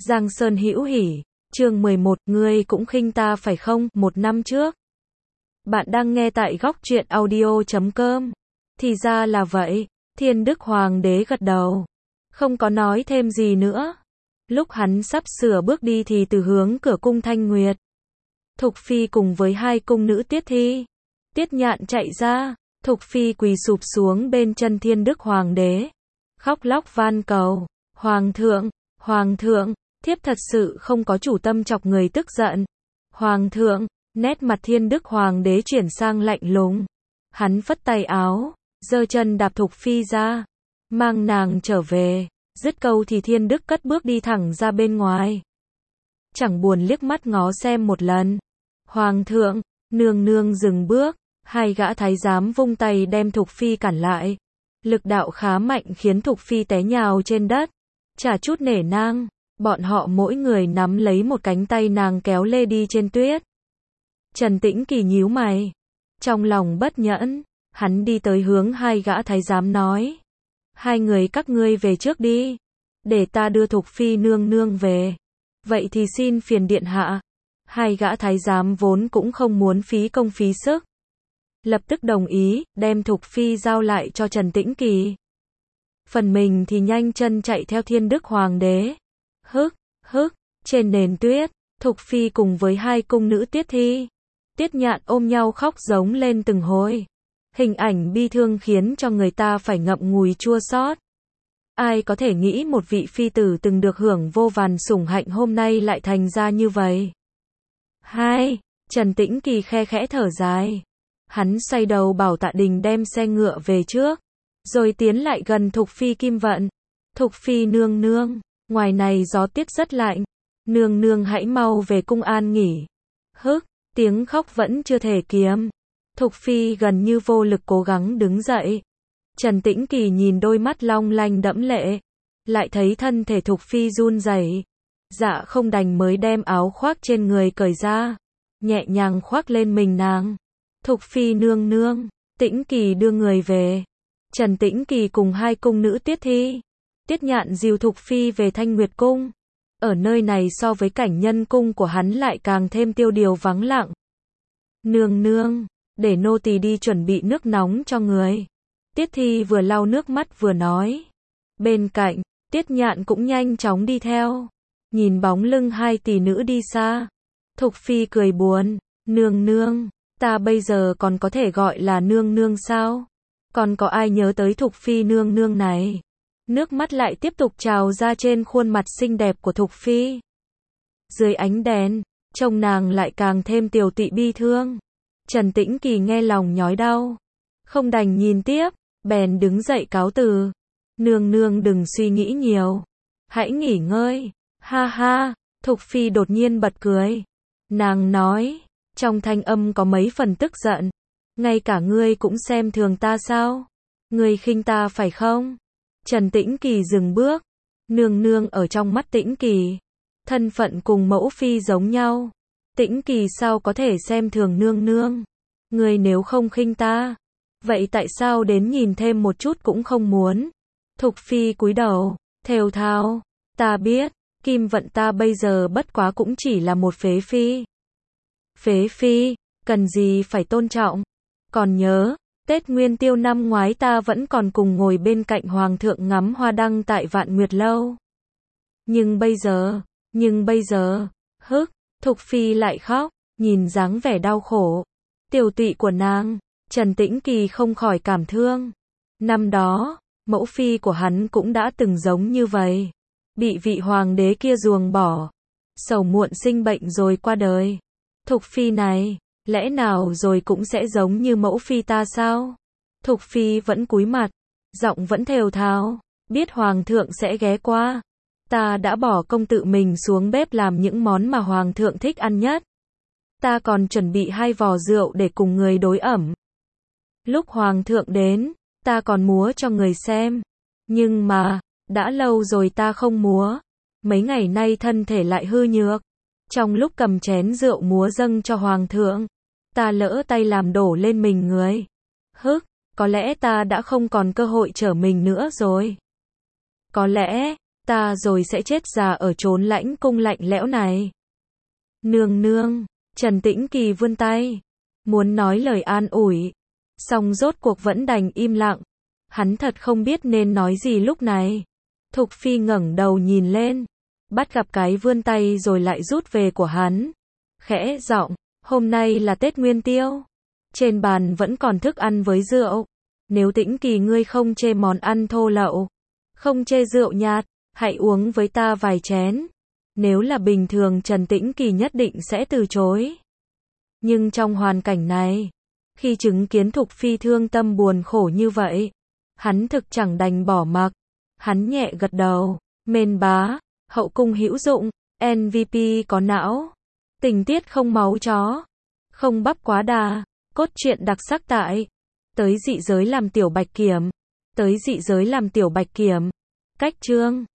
Giang Sơn Hữu Hỉ, chương 11, ngươi cũng khinh ta phải không? Một năm trước. Bạn đang nghe tại góc truyện audio.com. Thì ra là vậy, Thiên Đức Hoàng đế gật đầu. Không có nói thêm gì nữa. Lúc hắn sắp sửa bước đi thì từ hướng cửa cung Thanh Nguyệt, Thục Phi cùng với hai cung nữ Tiết Thi, Tiết Nhạn chạy ra. Thục Phi quỳ sụp xuống bên chân Thiên Đức Hoàng đế, khóc lóc van cầu, Hoàng thượng, thiếp thật sự không có chủ tâm chọc người tức giận. Hoàng thượng, nét mặt Thiên Đức Hoàng đế chuyển sang lạnh lùng. Hắn phất tay áo, giơ chân đạp Thục Phi ra, mang nàng trở về. Dứt câu thì Thiên Đức cất bước đi thẳng ra bên ngoài, chẳng buồn liếc mắt ngó xem một lần. Hoàng thượng, nương nương dừng bước. Hai gã thái giám vung tay đem Thục Phi cản lại. Lực đạo khá mạnh khiến Thục Phi té nhào trên đất. Chả chút nể nang, bọn họ mỗi người nắm lấy một cánh tay nàng kéo lê đi trên tuyết. Trần Tĩnh Kỳ nhíu mày, trong lòng bất nhẫn, hắn đi tới hướng hai gã thái giám nói: hai người các ngươi về trước đi, để ta đưa Thục Phi nương nương về. Vậy thì xin phiền điện hạ. Hai gã thái giám vốn cũng không muốn phí công phí sức, lập tức đồng ý, đem Thục Phi giao lại cho Trần Tĩnh Kỳ. Phần mình thì nhanh chân chạy theo Thiên Đức Hoàng đế. Trên nền tuyết, Thục Phi cùng với hai cung nữ Tiết Thi, Tiết Nhạn ôm nhau khóc giống lên từng hồi. Hình ảnh bi thương khiến cho người ta phải ngậm ngùi chua xót. Ai có thể nghĩ một vị phi tử từng được hưởng vô vàn sủng hạnh hôm nay lại thành ra như vậy. Trần Tĩnh Kỳ khe khẽ thở dài. Hắn xoay đầu bảo Tạ Đình đem xe ngựa về trước, rồi tiến lại gần Thục Phi Kim Vận. Thục Phi nương nương, ngoài này gió tiết rất lạnh, nương nương hãy mau về cung an nghỉ. Tiếng khóc vẫn chưa thể kiềm. Thục Phi gần như vô lực cố gắng đứng dậy. Trần Tĩnh Kỳ nhìn đôi mắt long lanh đẫm lệ, lại thấy thân thể Thục Phi run rẩy. Dạ không đành mới đem áo khoác trên người cởi ra, nhẹ nhàng khoác lên mình nàng. Thục Phi nương nương, Tĩnh Kỳ đưa người về. Trần Tĩnh Kỳ cùng hai cung nữ Tiết Thi, Tiết Nhạn dìu Thục Phi về Thanh Nguyệt cung. Ở nơi này so với cảnh nhân cung của hắn lại càng thêm tiêu điều vắng lặng. Nương nương, để nô tỳ đi chuẩn bị nước nóng cho người. Tiết Thi vừa lau nước mắt vừa nói. Bên cạnh, Tiết Nhạn cũng nhanh chóng đi theo. Nhìn bóng lưng hai tỷ nữ đi xa, Thục Phi cười buồn. Nương nương, ta bây giờ còn có thể gọi là nương nương sao? Còn có ai nhớ tới Thục Phi nương nương này? Nước mắt lại tiếp tục trào ra trên khuôn mặt xinh đẹp của Thục Phi. Dưới ánh đèn, trông nàng lại càng thêm tiều tụy bi thương. Trần Tĩnh Kỳ nghe lòng nhói đau, không đành nhìn tiếp, bèn đứng dậy cáo từ. Nương nương đừng suy nghĩ nhiều, hãy nghỉ ngơi. Ha, Thục Phi đột nhiên bật cười. Nàng nói, trong thanh âm có mấy phần tức giận. Ngay cả ngươi cũng xem thường ta sao? Ngươi khinh ta phải không? Trần Tĩnh Kỳ dừng bước. Nương nương ở trong mắt Tĩnh Kỳ, thân phận cùng mẫu phi giống nhau. Tĩnh Kỳ sao có thể xem thường nương nương? Ngươi nếu không khinh ta, vậy tại sao đến nhìn thêm một chút cũng không muốn? Thục Phi cúi đầu, thều thào. Ta biết, Kim Vận ta bây giờ bất quá cũng chỉ là một phế phi. Phế phi, cần gì phải tôn trọng? Còn nhớ, Tết Nguyên Tiêu năm ngoái ta vẫn còn cùng ngồi bên cạnh Hoàng thượng ngắm hoa đăng tại Vạn Nguyệt Lâu. Nhưng bây giờ, Thục Phi lại khóc, nhìn dáng vẻ đau khổ, tiều tụy của nàng, Trần Tĩnh Kỳ không khỏi cảm thương. Năm đó, mẫu phi của hắn cũng đã từng giống như vậy, bị vị hoàng đế kia ruồng bỏ, sầu muộn sinh bệnh rồi qua đời. Thục Phi này, lẽ nào rồi cũng sẽ giống như mẫu phi ta sao? Thục Phi vẫn cúi mặt, giọng vẫn thều thào, biết hoàng thượng sẽ ghé qua. Ta đã bỏ công tự mình xuống bếp làm những món mà hoàng thượng thích ăn nhất. Ta còn chuẩn bị 2 vò rượu để cùng người đối ẩm. Lúc hoàng thượng đến, ta còn múa cho người xem. Nhưng mà, đã lâu rồi ta không múa. Mấy ngày nay thân thể lại hư nhược. Trong lúc cầm chén rượu múa dâng cho hoàng thượng, ta lỡ tay làm đổ lên mình người. Có lẽ ta đã không còn cơ hội trở mình nữa rồi. Có lẽ, Ta rồi sẽ chết già ở chốn lãnh cung lạnh lẽo này. Nương nương, Trần Tĩnh Kỳ vươn tay, muốn nói lời an ủi, song rốt cuộc vẫn đành im lặng. Hắn thật không biết nên nói gì lúc này. Thục Phi ngẩng đầu nhìn lên, bắt gặp cái vươn tay rồi lại rút về của hắn. Khẽ giọng, hôm nay là Tết Nguyên Tiêu. Trên bàn vẫn còn thức ăn với rượu. Nếu Tĩnh Kỳ ngươi không chê món ăn thô lậu, không chê rượu nhạt, hãy uống với ta vài chén. Nếu là bình thường Trần Tĩnh Kỳ nhất định sẽ từ chối. Nhưng trong hoàn cảnh này, khi chứng kiến Thục Phi thương tâm buồn khổ như vậy, hắn thực chẳng đành bỏ mặc. Hắn nhẹ gật đầu, mên bá, hậu cung hữu dụng, MVP có não, tình tiết không máu chó, không bắp quá đà, cốt truyện đặc sắc tại Tới Dị Giới làm Tiểu Bạch Kiểm. Tới Dị Giới làm Tiểu Bạch Kiểm. Cách chương